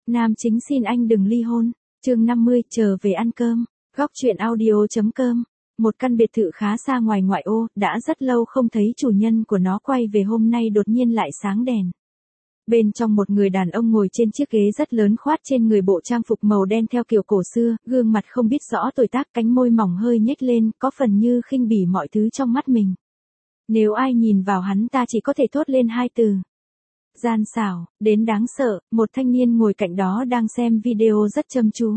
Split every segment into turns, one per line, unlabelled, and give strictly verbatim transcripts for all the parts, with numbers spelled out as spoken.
Nam chính xin anh đừng ly hôn. Chương năm mươi, trở về ăn cơm. Góc truyện audio.com. Một căn biệt thự khá xa ngoài ngoại ô, đã rất lâu không thấy chủ nhân của nó quay về, hôm nay đột nhiên lại sáng đèn. Bên trong một người đàn ông ngồi trên chiếc ghế rất lớn, khoác trên người bộ trang phục màu đen theo kiểu cổ xưa, gương mặt không biết rõ tuổi tác, cánh môi mỏng hơi nhếch lên, có phần như khinh bỉ mọi thứ trong mắt mình. Nếu ai nhìn vào hắn ta chỉ có thể thốt lên hai từ: gian xảo, đến đáng sợ. Một thanh niên ngồi cạnh đó đang xem video rất chăm chú.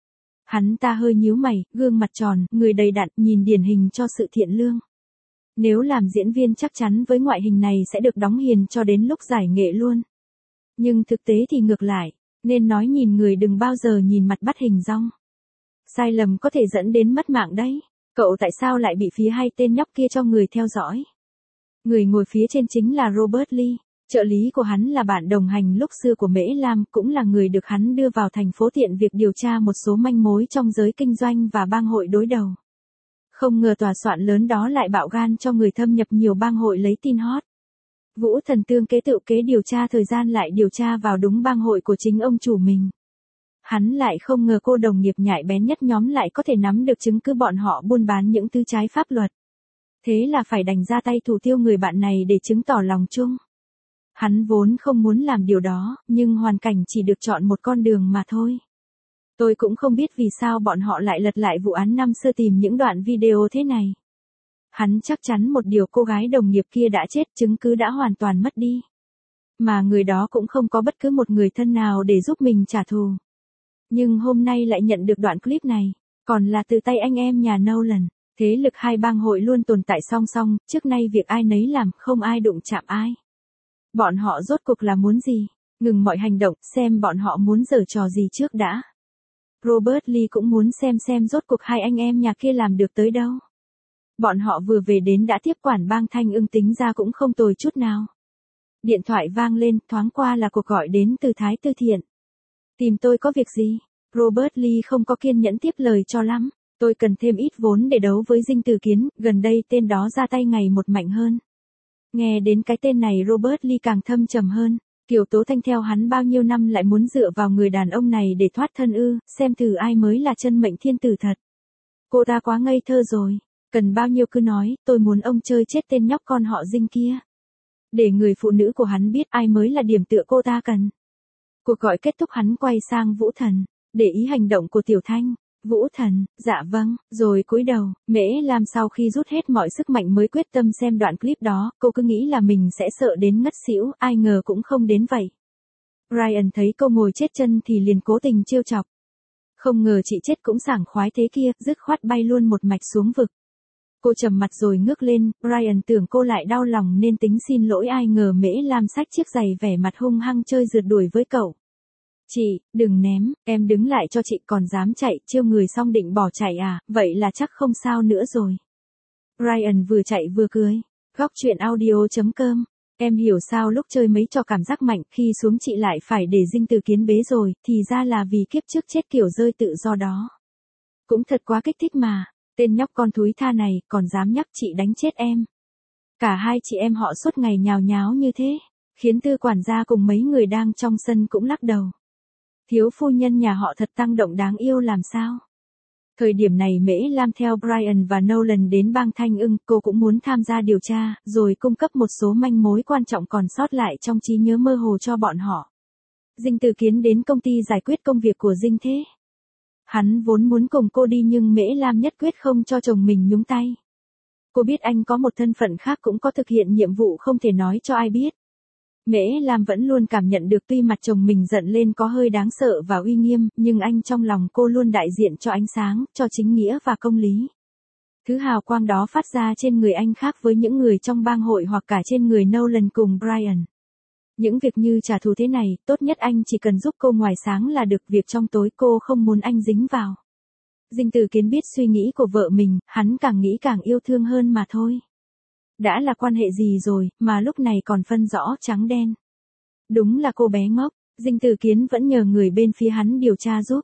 Hắn ta hơi nhíu mày, gương mặt tròn, người đầy đặn, nhìn điển hình cho sự thiện lương. Nếu làm diễn viên chắc chắn với ngoại hình này sẽ được đóng hiền cho đến lúc giải nghệ luôn. Nhưng thực tế thì ngược lại, nên nói nhìn người đừng bao giờ nhìn mặt bắt hình dong. Sai lầm có thể dẫn đến mất mạng đấy. Cậu tại sao lại bị phía hay tên nhóc kia cho người theo dõi? Người ngồi phía trên chính là Robert Lee. Trợ lý của hắn là bạn đồng hành lúc xưa của Mễ Lam, cũng là người được hắn đưa vào thành phố tiện việc điều tra một số manh mối trong giới kinh doanh và bang hội đối đầu. Không ngờ tòa soạn lớn đó lại bạo gan cho người thâm nhập nhiều bang hội lấy tin hot. Vũ Thần tương kế tự kế điều tra thời gian lại điều tra vào đúng bang hội của chính ông chủ mình. Hắn lại không ngờ cô đồng nghiệp nhạy bén nhất nhóm lại có thể nắm được chứng cứ bọn họ buôn bán những thứ trái pháp luật. Thế là phải đành ra tay thủ tiêu người bạn này để chứng tỏ lòng chung. Hắn vốn không muốn làm điều đó, nhưng hoàn cảnh chỉ được chọn một con đường mà thôi. Tôi cũng không biết vì sao bọn họ lại lật lại vụ án năm xưa tìm những đoạn video thế này. Hắn chắc chắn một điều, cô gái đồng nghiệp kia đã chết, chứng cứ đã hoàn toàn mất đi. Mà người đó cũng không có bất cứ một người thân nào để giúp mình trả thù. Nhưng hôm nay lại nhận được đoạn clip này, còn là từ tay anh em nhà Nolan. Thế lực hai bang hội luôn tồn tại song song, trước nay việc ai nấy làm, không ai đụng chạm ai. Bọn họ rốt cuộc là muốn gì? Ngừng mọi hành động, xem bọn họ muốn giở trò gì trước đã. Robert Lee cũng muốn xem xem rốt cuộc hai anh em nhà kia làm được tới đâu. Bọn họ vừa về đến đã tiếp quản bang Thanh Ưng, tính ra cũng không tồi chút nào. Điện thoại vang lên, thoáng qua là cuộc gọi đến từ Thái Tư Thiện. Tìm tôi có việc gì? Robert Lee không có kiên nhẫn tiếp lời cho lắm. Tôi cần thêm ít vốn để đấu với Dinh Từ Kiến, gần đây tên đó ra tay ngày một mạnh hơn. Nghe đến cái tên này Robert Lee càng thâm trầm hơn. Kiều Tố Thanh theo hắn bao nhiêu năm lại muốn dựa vào người đàn ông này để thoát thân ư, xem thử ai mới là chân mệnh thiên tử thật. Cô ta quá ngây thơ rồi, cần bao nhiêu cứ nói, tôi muốn ông chơi chết tên nhóc con họ Dinh kia. Để người phụ nữ của hắn biết ai mới là điểm tựa cô ta cần. Cuộc gọi kết thúc, hắn quay sang Vũ Thần, để ý hành động của Tiểu Thanh. Vũ Thần, dạ vâng, rồi cúi đầu. Mễ Lam sau khi rút hết mọi sức mạnh mới quyết tâm xem đoạn clip đó, cô cứ nghĩ là mình sẽ sợ đến ngất xỉu, ai ngờ cũng không đến vậy. Ryan thấy cô ngồi chết chân thì liền cố tình trêu chọc. Không ngờ chị chết cũng sảng khoái thế kia, dứt khoát bay luôn một mạch xuống vực. Cô trầm mặt rồi ngước lên, Ryan tưởng cô lại đau lòng nên tính xin lỗi, ai ngờ Mễ Lam xách chiếc giày vẻ mặt hung hăng chơi rượt đuổi với cậu. Chị, đừng ném, em đứng lại cho chị, còn dám chạy, trêu người xong định bỏ chạy à, vậy là chắc không sao nữa rồi. Ryan vừa chạy vừa cười. Góc truyện audio.com. Em hiểu sao lúc chơi mấy trò cảm giác mạnh, khi xuống chị lại phải để Dinh Từ Kiến bế rồi, thì ra là vì kiếp trước chết kiểu rơi tự do đó. Cũng thật quá kích thích mà, tên nhóc con thúi tha này, còn dám nhắc chị đánh chết em. Cả hai chị em họ suốt ngày nhào nháo như thế, khiến Tư quản gia cùng mấy người đang trong sân cũng lắc đầu. Thiếu phu nhân nhà họ thật tăng động đáng yêu làm sao. Thời điểm này Mễ Lam theo Brian và Nolan đến bang Thanh Ưng, cô cũng muốn tham gia điều tra, rồi cung cấp một số manh mối quan trọng còn sót lại trong trí nhớ mơ hồ cho bọn họ. Dinh Từ Kiến đến công ty giải quyết công việc của Dinh Thế. Hắn vốn muốn cùng cô đi nhưng Mễ Lam nhất quyết không cho chồng mình nhúng tay. Cô biết anh có một thân phận khác cũng có thực hiện nhiệm vụ không thể nói cho ai biết. Mễ Lam vẫn luôn cảm nhận được tuy mặt chồng mình giận lên có hơi đáng sợ và uy nghiêm, nhưng anh trong lòng cô luôn đại diện cho ánh sáng, cho chính nghĩa và công lý. Thứ hào quang đó phát ra trên người anh khác với những người trong bang hội hoặc cả trên người Nolan cùng Brian. Những việc như trả thù thế này, tốt nhất anh chỉ cần giúp cô ngoài sáng là được, việc trong tối cô không muốn anh dính vào. Dinh Từ Kiến biết suy nghĩ của vợ mình, hắn càng nghĩ càng yêu thương hơn mà thôi. Đã là quan hệ gì rồi, mà lúc này còn phân rõ trắng đen. Đúng là cô bé ngốc, Dinh Từ Kiến vẫn nhờ người bên phía hắn điều tra giúp.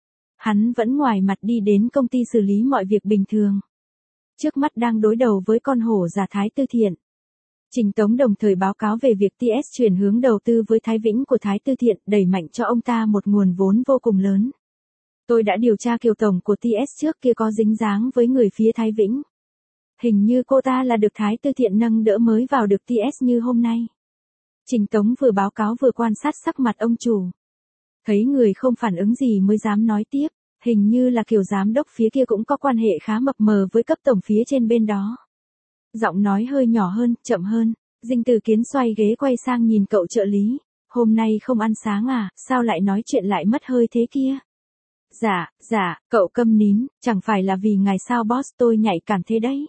Hắn vẫn ngoài mặt đi đến công ty xử lý mọi việc bình thường. Trước mắt đang đối đầu với con hổ già Thái Tư Thiện. Trình Tống đồng thời báo cáo về việc tê ét chuyển hướng đầu tư với Thái Vĩnh của Thái Tư Thiện, đẩy mạnh cho ông ta một nguồn vốn vô cùng lớn. Tôi đã điều tra Kiều tổng của tê ét trước kia có dính dáng với người phía Thái Vĩnh. Hình như cô ta là được Thái Tư Thiện nâng đỡ mới vào được tê ét như hôm nay. Trình Tống vừa báo cáo vừa quan sát sắc mặt ông chủ. Thấy người không phản ứng gì mới dám nói tiếp, hình như là Kiều giám đốc phía kia cũng có quan hệ khá mập mờ với cấp tổng phía trên bên đó. Giọng nói hơi nhỏ hơn, chậm hơn, Dinh Từ Kiến xoay ghế quay sang nhìn cậu trợ lý. Hôm nay không ăn sáng à, sao lại nói chuyện lại mất hơi thế kia? Dạ, dạ, cậu câm nín, chẳng phải là vì ngày sao boss tôi nhạy cảm thế đấy.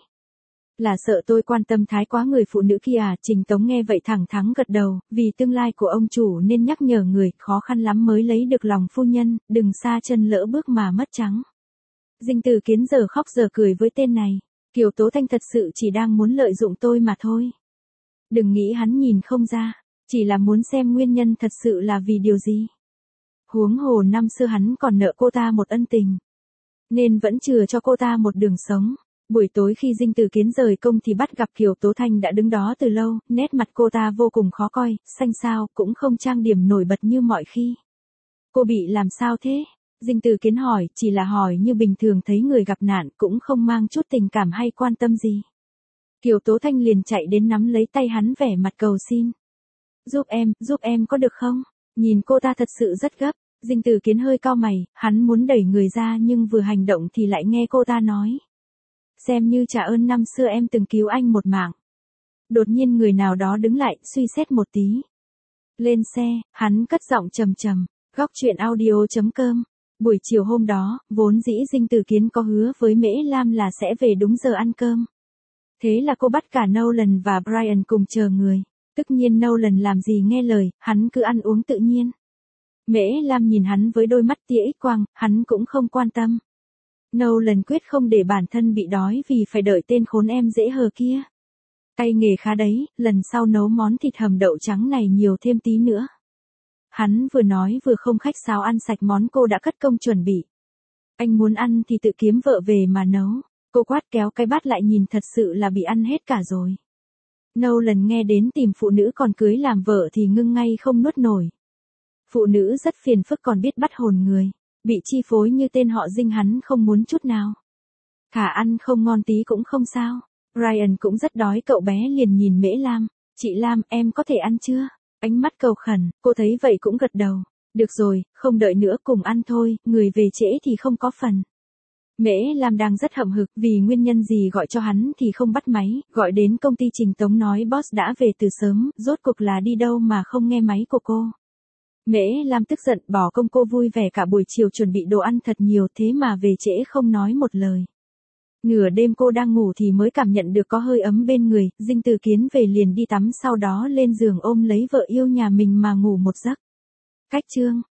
Là sợ tôi quan tâm thái quá người phụ nữ kia à? Trình Tống nghe vậy thẳng thắn gật đầu, vì tương lai của ông chủ nên nhắc nhở người, khó khăn lắm mới lấy được lòng phu nhân, đừng xa chân lỡ bước mà mất trắng. Dinh Từ Kiến giờ khóc giờ cười với tên này, Kiều Tố Thanh thật sự chỉ đang muốn lợi dụng tôi mà thôi. Đừng nghĩ hắn nhìn không ra, chỉ là muốn xem nguyên nhân thật sự là vì điều gì. Huống hồ năm xưa hắn còn nợ cô ta một ân tình, nên vẫn chừa cho cô ta một đường sống. Buổi tối khi Dinh Từ Kiến rời công thì bắt gặp Kiều Tố Thanh đã đứng đó từ lâu, nét mặt cô ta vô cùng khó coi, xanh xao, cũng không trang điểm nổi bật như mọi khi. Cô bị làm sao thế? Dinh Từ Kiến hỏi, chỉ là hỏi như bình thường thấy người gặp nạn, cũng không mang chút tình cảm hay quan tâm gì. Kiều Tố Thanh liền chạy đến nắm lấy tay hắn vẻ mặt cầu xin. Giúp em, giúp em có được không? Nhìn cô ta thật sự rất gấp. Dinh Từ Kiến hơi cau mày, hắn muốn đẩy người ra nhưng vừa hành động thì lại nghe cô ta nói. Xem như trả ơn năm xưa em từng cứu anh một mạng. Đột nhiên người nào đó đứng lại, suy xét một tí. Lên xe, hắn cất giọng trầm trầm, góc truyện audio chấm com. Buổi chiều hôm đó, vốn dĩ Dinh Từ Kiến có hứa với Mễ Lam là sẽ về đúng giờ ăn cơm. Thế là cô bắt cả Nolan và Brian cùng chờ người. Tất nhiên Nolan làm gì nghe lời, hắn cứ ăn uống tự nhiên. Mễ Lam nhìn hắn với đôi mắt tia ích quang, hắn cũng không quan tâm. Nolan quyết không để bản thân bị đói vì phải đợi tên khốn em dễ hờ kia. Tay nghề khá đấy, lần sau nấu món thịt hầm đậu trắng này nhiều thêm tí nữa. Hắn vừa nói vừa không khách sáo ăn sạch món cô đã cất công chuẩn bị. Anh muốn ăn thì tự kiếm vợ về mà nấu. Cô quát kéo cái bát lại nhìn thật sự là bị ăn hết cả rồi. Nolan nghe đến tìm phụ nữ còn cưới làm vợ thì ngưng ngay không nuốt nổi. Phụ nữ rất phiền phức còn biết bắt hồn người. Bị chi phối như tên họ Dinh hắn không muốn chút nào. Thả ăn không ngon tí cũng không sao. Ryan cũng rất đói, cậu bé liền nhìn Mễ Lam. Chị Lam, em có thể ăn chưa? Ánh mắt cầu khẩn, cô thấy vậy cũng gật đầu. Được rồi, không đợi nữa cùng ăn thôi, người về trễ thì không có phần. Mễ Lam đang rất hậm hực vì nguyên nhân gì gọi cho hắn thì không bắt máy, gọi đến công ty Trình Tống nói boss đã về từ sớm, rốt cuộc là đi đâu mà không nghe máy của cô. Mễ Lam tức giận bỏ công, cô vui vẻ cả buổi chiều chuẩn bị đồ ăn thật nhiều thế mà về trễ không nói một lời. Nửa đêm cô đang ngủ thì mới cảm nhận được có hơi ấm bên người, Dinh Từ Kiến về liền đi tắm sau đó lên giường ôm lấy vợ yêu nhà mình mà ngủ một giấc. Cách chương